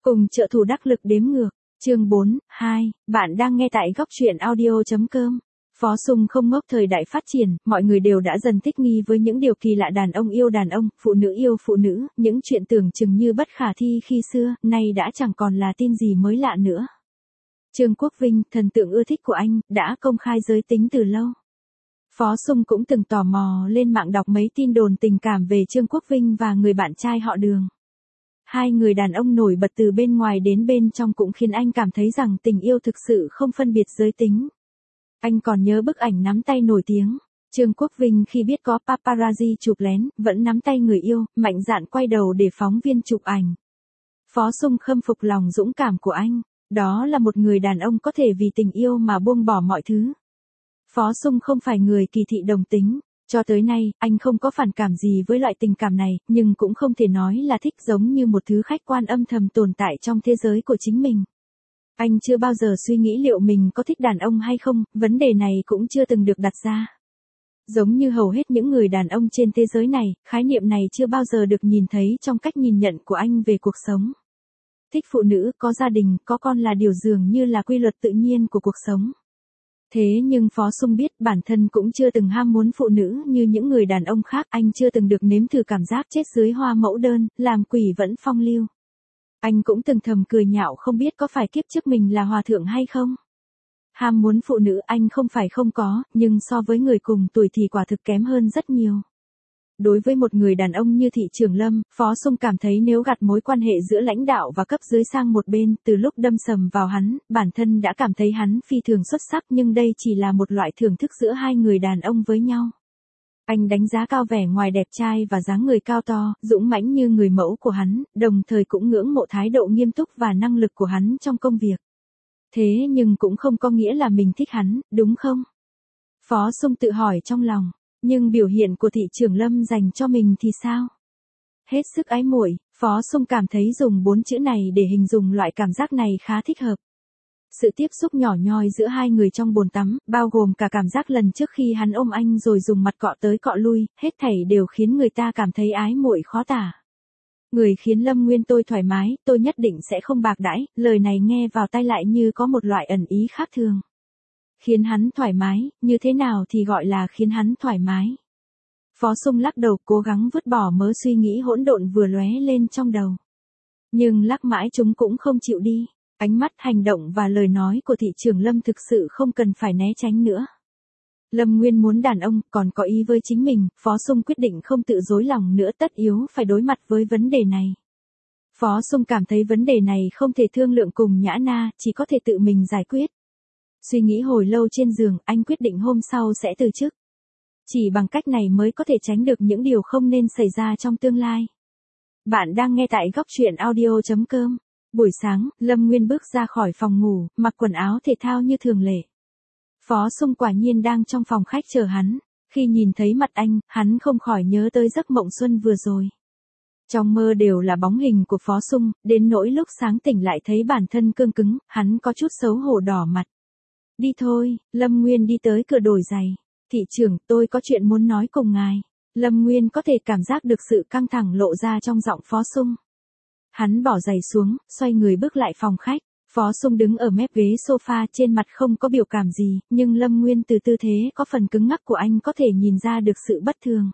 Cùng trợ thủ đắc lực đếm ngược. Chương 4, 2, bạn đang nghe tại góc truyện audio.com. Phó Sung không ngốc thời đại phát triển, mọi người đều đã dần thích nghi với những điều kỳ lạ đàn ông yêu đàn ông, phụ nữ yêu phụ nữ, những chuyện tưởng chừng như bất khả thi khi xưa, nay đã chẳng còn là tin gì mới lạ nữa. Trương Quốc Vinh, thần tượng ưa thích của anh, đã công khai giới tính từ lâu. Phó Sung cũng từng tò mò lên mạng đọc mấy tin đồn tình cảm về Trương Quốc Vinh và người bạn trai họ Đường. Hai người đàn ông nổi bật từ bên ngoài đến bên trong cũng khiến anh cảm thấy rằng tình yêu thực sự không phân biệt giới tính. Anh còn nhớ bức ảnh nắm tay nổi tiếng. Trương Quốc Vinh khi biết có paparazzi chụp lén, vẫn nắm tay người yêu, mạnh dạn quay đầu để phóng viên chụp ảnh. Phó Sung khâm phục lòng dũng cảm của anh. Đó là một người đàn ông có thể vì tình yêu mà buông bỏ mọi thứ. Phó Sung không phải người kỳ thị đồng tính. Cho tới nay, anh không có phản cảm gì với loại tình cảm này, nhưng cũng không thể nói là thích, giống như một thứ khách quan âm thầm tồn tại trong thế giới của chính mình. Anh chưa bao giờ suy nghĩ liệu mình có thích đàn ông hay không, vấn đề này cũng chưa từng được đặt ra. Giống như hầu hết những người đàn ông trên thế giới này, khái niệm này chưa bao giờ được nhìn thấy trong cách nhìn nhận của anh về cuộc sống. Thích phụ nữ, có gia đình, có con là điều dường như là quy luật tự nhiên của cuộc sống. Thế nhưng Phó Sung biết bản thân cũng chưa từng ham muốn phụ nữ như những người đàn ông khác, anh chưa từng được nếm thử cảm giác chết dưới hoa mẫu đơn, làm quỷ vẫn phong lưu. Anh cũng từng thầm cười nhạo không biết có phải kiếp trước mình là hòa thượng hay không. Ham muốn phụ nữ anh không phải không có, nhưng so với người cùng tuổi thì quả thực kém hơn rất nhiều. Đối với một người đàn ông như Thị Trường Lâm, Phó Sung cảm thấy nếu gạt mối quan hệ giữa lãnh đạo và cấp dưới sang một bên, từ lúc đâm sầm vào hắn, bản thân đã cảm thấy hắn phi thường xuất sắc, nhưng đây chỉ là một loại thưởng thức giữa hai người đàn ông với nhau. Anh đánh giá cao vẻ ngoài đẹp trai và dáng người cao to, dũng mãnh như người mẫu của hắn, đồng thời cũng ngưỡng mộ thái độ nghiêm túc và năng lực của hắn trong công việc. Thế nhưng cũng không có nghĩa là mình thích hắn, đúng không? Phó Sung tự hỏi trong lòng. Nhưng biểu hiện của Thị Trường Lâm dành cho mình thì sao? Hết sức ái muội, Phó Sung cảm thấy dùng 4 chữ này để hình dung loại cảm giác này khá thích hợp. Sự tiếp xúc nhỏ nhoi giữa hai người trong bồn tắm, bao gồm cả cảm giác lần trước khi hắn ôm anh rồi dùng mặt cọ tới cọ lui, hết thảy đều khiến người ta cảm thấy ái muội khó tả. Người khiến Lâm Nguyên tôi thoải mái, tôi nhất định sẽ không bạc đãi, lời này nghe vào tai lại như có một loại ẩn ý khác thường. Khiến hắn thoải mái, như thế nào thì gọi là khiến hắn thoải mái? Phó Sung lắc đầu cố gắng vứt bỏ mớ suy nghĩ hỗn độn vừa lóe lên trong đầu. Nhưng lắc mãi chúng cũng không chịu đi. Ánh mắt, hành động và lời nói của Thị Trường Lâm thực sự không cần phải né tránh nữa. Lâm Nguyên muốn đàn ông, còn có ý với chính mình, Phó Sung quyết định không tự dối lòng nữa, tất yếu phải đối mặt với vấn đề này. Phó Sung cảm thấy vấn đề này không thể thương lượng cùng Nhã Na, chỉ có thể tự mình giải quyết. Suy nghĩ hồi lâu trên giường, anh quyết định hôm sau sẽ từ chức. Chỉ bằng cách này mới có thể tránh được những điều không nên xảy ra trong tương lai. Bạn đang nghe tại góc truyện audio.com. Buổi sáng, Lâm Nguyên bước ra khỏi phòng ngủ, mặc quần áo thể thao như thường lệ. Phó Sung quả nhiên đang trong phòng khách chờ hắn. Khi nhìn thấy mặt anh, hắn không khỏi nhớ tới giấc mộng xuân vừa rồi. Trong mơ đều là bóng hình của Phó Sung, đến nỗi lúc sáng tỉnh lại thấy bản thân cương cứng, hắn có chút xấu hổ đỏ mặt. Đi thôi, Lâm Nguyên đi tới cửa đổi giày. Thị trưởng, tôi có chuyện muốn nói cùng ngài. Lâm Nguyên có thể cảm giác được sự căng thẳng lộ ra trong giọng Phó Sung. Hắn bỏ giày xuống, xoay người bước lại phòng khách. Phó Sung đứng ở mép ghế sofa, trên mặt không có biểu cảm gì, nhưng Lâm Nguyên từ tư thế có phần cứng ngắc của anh có thể nhìn ra được sự bất thường.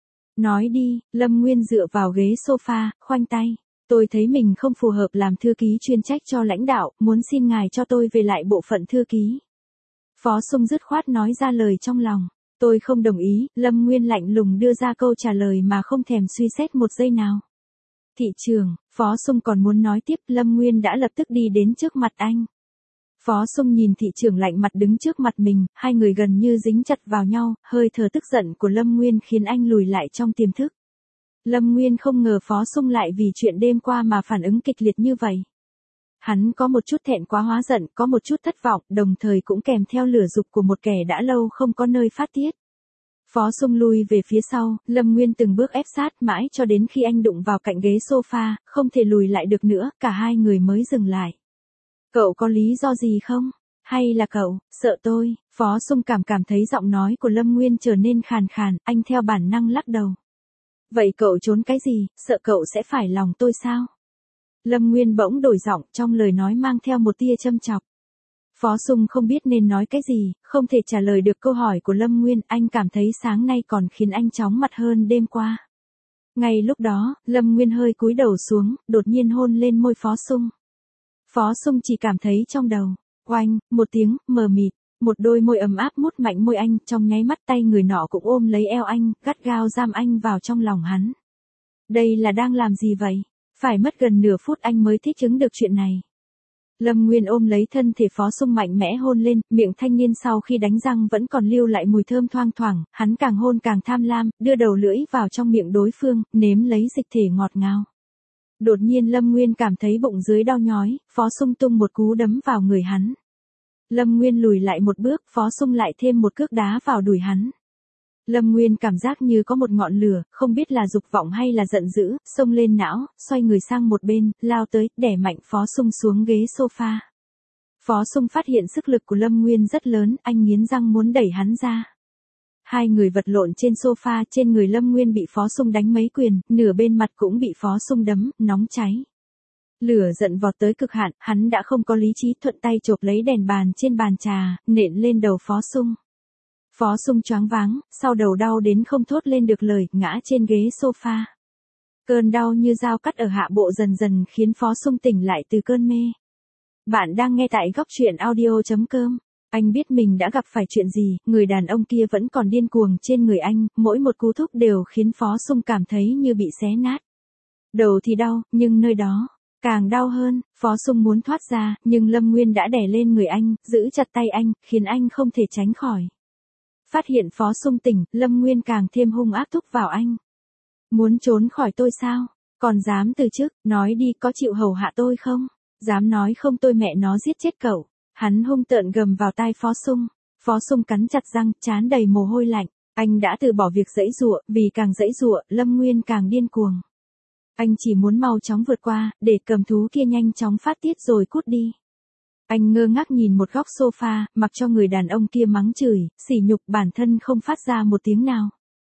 Nói đi, Lâm Nguyên dựa vào ghế sofa, khoanh tay. Tôi thấy mình không phù hợp làm thư ký chuyên trách cho lãnh đạo, muốn xin ngài cho tôi về lại bộ phận thư ký. Phó Sung dứt khoát nói ra lời trong lòng. Tôi không đồng ý, Lâm Nguyên lạnh lùng đưa ra câu trả lời mà không thèm suy xét một giây nào. Thị trường, Phó Sung còn muốn nói tiếp, Lâm Nguyên đã lập tức đi đến trước mặt anh. Phó Sung nhìn thị trường lạnh mặt đứng trước mặt mình, hai người gần như dính chặt vào nhau, hơi thở tức giận của Lâm Nguyên khiến anh lùi lại trong tiềm thức. Lâm Nguyên không ngờ Phó Sung lại vì chuyện đêm qua mà phản ứng kịch liệt như vậy. Hắn có một chút thẹn quá hóa giận, có một chút thất vọng, đồng thời cũng kèm theo lửa dục của một kẻ đã lâu không có nơi phát tiết. Phó Sung lui về phía sau, Lâm Nguyên từng bước ép sát mãi cho đến khi anh đụng vào cạnh ghế sofa, không thể lùi lại được nữa, cả hai người mới dừng lại. Cậu có lý do gì không? Hay là cậu, sợ tôi? Phó Sung cảm thấy giọng nói của Lâm Nguyên trở nên khàn khàn, anh theo bản năng lắc đầu. Vậy cậu trốn cái gì, sợ cậu sẽ phải lòng tôi sao? Lâm Nguyên bỗng đổi giọng, trong lời nói mang theo một tia châm chọc. Phó Sung không biết nên nói cái gì, không thể trả lời được câu hỏi của Lâm Nguyên, anh cảm thấy sáng nay còn khiến anh chóng mặt hơn đêm qua. Ngay lúc đó, Lâm Nguyên hơi cúi đầu xuống, đột nhiên hôn lên môi Phó Sung. Phó Sung chỉ cảm thấy trong đầu, oanh, một tiếng, mờ mịt, một đôi môi ấm áp mút mạnh môi anh, trong nháy mắt tay người nọ cũng ôm lấy eo anh, gắt gao giam anh vào trong lòng hắn. Đây là đang làm gì vậy? Phải mất gần nửa phút anh mới thích ứng được chuyện này. Lâm Nguyên ôm lấy thân thể Phó Sung mạnh mẽ hôn lên, miệng thanh niên sau khi đánh răng vẫn còn lưu lại mùi thơm thoang thoảng, hắn càng hôn càng tham lam, đưa đầu lưỡi vào trong miệng đối phương, nếm lấy dịch thể ngọt ngào. Đột nhiên Lâm Nguyên cảm thấy bụng dưới đau nhói, Phó Sung tung một cú đấm vào người hắn. Lâm Nguyên lùi lại một bước, Phó Sung lại thêm một cước đá vào đùi hắn. Lâm Nguyên cảm giác như có một ngọn lửa, không biết là dục vọng hay là giận dữ, xông lên não, xoay người sang một bên, lao tới, đè mạnh Phó Sung xuống ghế sofa. Phó Sung phát hiện sức lực của Lâm Nguyên rất lớn, anh nghiến răng muốn đẩy hắn ra. Hai người vật lộn trên sofa, trên người Lâm Nguyên bị Phó Sung đánh mấy quyền, nửa bên mặt cũng bị Phó Sung đấm, nóng cháy. Lửa giận vọt tới cực hạn, hắn đã không có lý trí, thuận tay chộp lấy đèn bàn trên bàn trà, nện lên đầu Phó Sung. Phó Sung choáng váng, sau đầu đau đến không thốt lên được lời, ngã trên ghế sofa. Cơn đau như dao cắt ở hạ bộ dần dần khiến Phó Sung tỉnh lại từ cơn mê. Bạn đang nghe tại góc truyện audio.com. Anh biết mình đã gặp phải chuyện gì, người đàn ông kia vẫn còn điên cuồng trên người anh, mỗi một cú thúc đều khiến Phó Sung cảm thấy như bị xé nát. Đầu thì đau, nhưng nơi đó càng đau hơn, Phó Sung muốn thoát ra, nhưng Lâm Nguyên đã đè lên người anh, giữ chặt tay anh, khiến anh không thể tránh khỏi. Phát hiện Phó Sung tỉnh, Lâm Nguyên càng thêm hung ác thúc vào anh. Muốn trốn khỏi tôi sao? Còn dám từ chức, nói đi có chịu hầu hạ tôi không? Dám nói không tôi mẹ nó giết chết cậu. Hắn hung tợn gầm vào tai Phó Sung. Phó Sung cắn chặt răng, trán đầy mồ hôi lạnh. Anh đã từ bỏ việc giãy giụa, vì càng giãy giụa, Lâm Nguyên càng điên cuồng. Anh chỉ muốn mau chóng vượt qua, để cầm thú kia nhanh chóng phát tiết rồi cút đi. Anh ngơ ngác nhìn một góc sofa, mặc cho người đàn ông kia mắng chửi, sỉ nhục bản thân không phát ra một tiếng nào.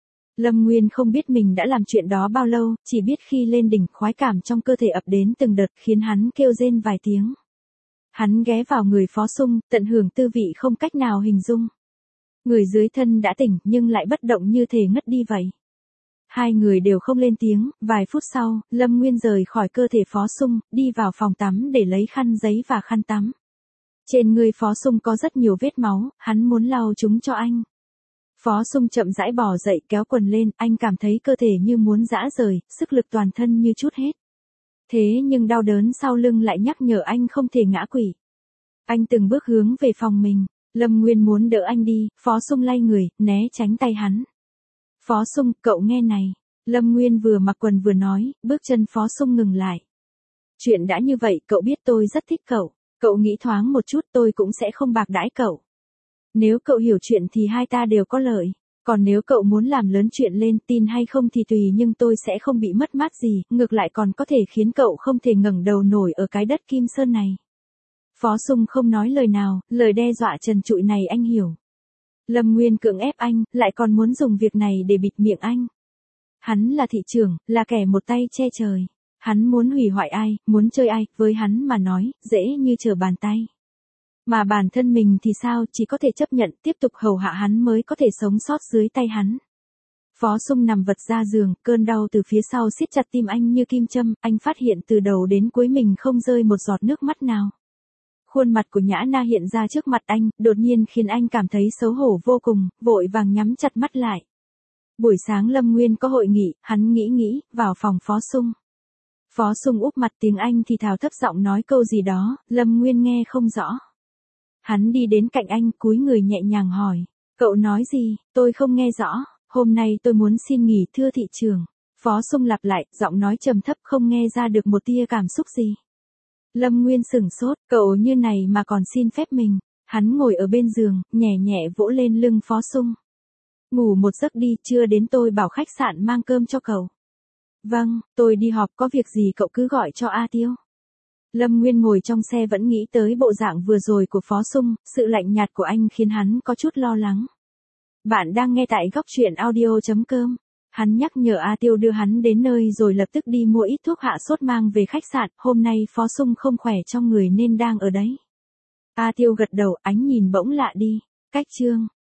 Lâm Nguyên không biết mình đã làm chuyện đó bao lâu, chỉ biết khi lên đỉnh khoái cảm trong cơ thể ập đến từng đợt khiến hắn kêu rên vài tiếng. Hắn ghé vào người Phó Sung, tận hưởng tư vị không cách nào hình dung. Người dưới thân đã tỉnh nhưng lại bất động như thể ngất đi vậy. Hai người đều không lên tiếng, vài phút sau, Lâm Nguyên rời khỏi cơ thể Phó Sung, đi vào phòng tắm để lấy khăn giấy và khăn tắm. Trên người Phó Sung có rất nhiều vết máu, hắn muốn lau chúng cho anh. Phó Sung chậm rãi bò dậy kéo quần lên, anh cảm thấy cơ thể như muốn giã rời, sức lực toàn thân như trút hết. Thế nhưng đau đớn sau lưng lại nhắc nhở anh không thể ngã quỵ. Anh từng bước hướng về phòng mình, Lâm Nguyên muốn đỡ anh đi, Phó Sung lay người, né tránh tay hắn. Phó Sung, cậu nghe này. Lâm Nguyên vừa mặc quần vừa nói, bước chân Phó Sung ngừng lại. Chuyện đã như vậy, cậu biết tôi rất thích cậu. Cậu nghĩ thoáng một chút tôi cũng sẽ không bạc đãi cậu. Nếu cậu hiểu chuyện thì hai ta đều có lợi. Còn nếu cậu muốn làm lớn chuyện lên tin hay không thì tùy, nhưng tôi sẽ không bị mất mát gì, ngược lại còn có thể khiến cậu không thể ngẩng đầu nổi ở cái đất Kim Sơn này. Phó Sung không nói lời nào, lời đe dọa trần trụi này anh hiểu. Lâm Nguyên cưỡng ép anh, lại còn muốn dùng việc này để bịt miệng anh. Hắn là thị trưởng, là kẻ một tay che trời. Hắn muốn hủy hoại ai, muốn chơi ai, với hắn mà nói, dễ như trở bàn tay. Mà bản thân mình thì sao, chỉ có thể chấp nhận, tiếp tục hầu hạ hắn mới có thể sống sót dưới tay hắn. Phó Sung nằm vật ra giường, cơn đau từ phía sau siết chặt tim anh như kim châm, anh phát hiện từ đầu đến cuối mình không rơi một giọt nước mắt nào. Khuôn mặt của Nhã Na hiện ra trước mặt anh, đột nhiên khiến anh cảm thấy xấu hổ vô cùng, vội vàng nhắm chặt mắt lại. Buổi sáng Lâm Nguyên có hội nghị, hắn nghĩ, vào phòng Phó Sung. Phó Sung úp mặt tiếng Anh thì thào thấp giọng nói câu gì đó, Lâm Nguyên nghe không rõ. Hắn đi đến cạnh anh, cúi người nhẹ nhàng hỏi, cậu nói gì, tôi không nghe rõ, hôm nay tôi muốn xin nghỉ thưa thị trưởng. Phó Sung lặp lại, giọng nói trầm thấp không nghe ra được một tia cảm xúc gì. Lâm Nguyên sửng sốt, cậu như này mà còn xin phép mình. Hắn ngồi ở bên giường, nhẹ nhẹ vỗ lên lưng Phó Sung. Ngủ một giấc đi, trưa đến tôi bảo khách sạn mang cơm cho cậu. Vâng, tôi đi họp, có việc gì cậu cứ gọi cho A Tiêu. Lâm Nguyên ngồi trong xe vẫn nghĩ tới bộ dạng vừa rồi của Phó Sung, sự lạnh nhạt của anh khiến hắn có chút lo lắng. Bạn đang nghe tại góc truyện audio.com. Hắn nhắc nhở A Tiêu đưa hắn đến nơi rồi lập tức đi mua ít thuốc hạ sốt mang về khách sạn, hôm nay Phó Sung không khỏe trong người nên đang ở đấy. A Tiêu gật đầu, ánh nhìn bỗng lạ đi. Cách chương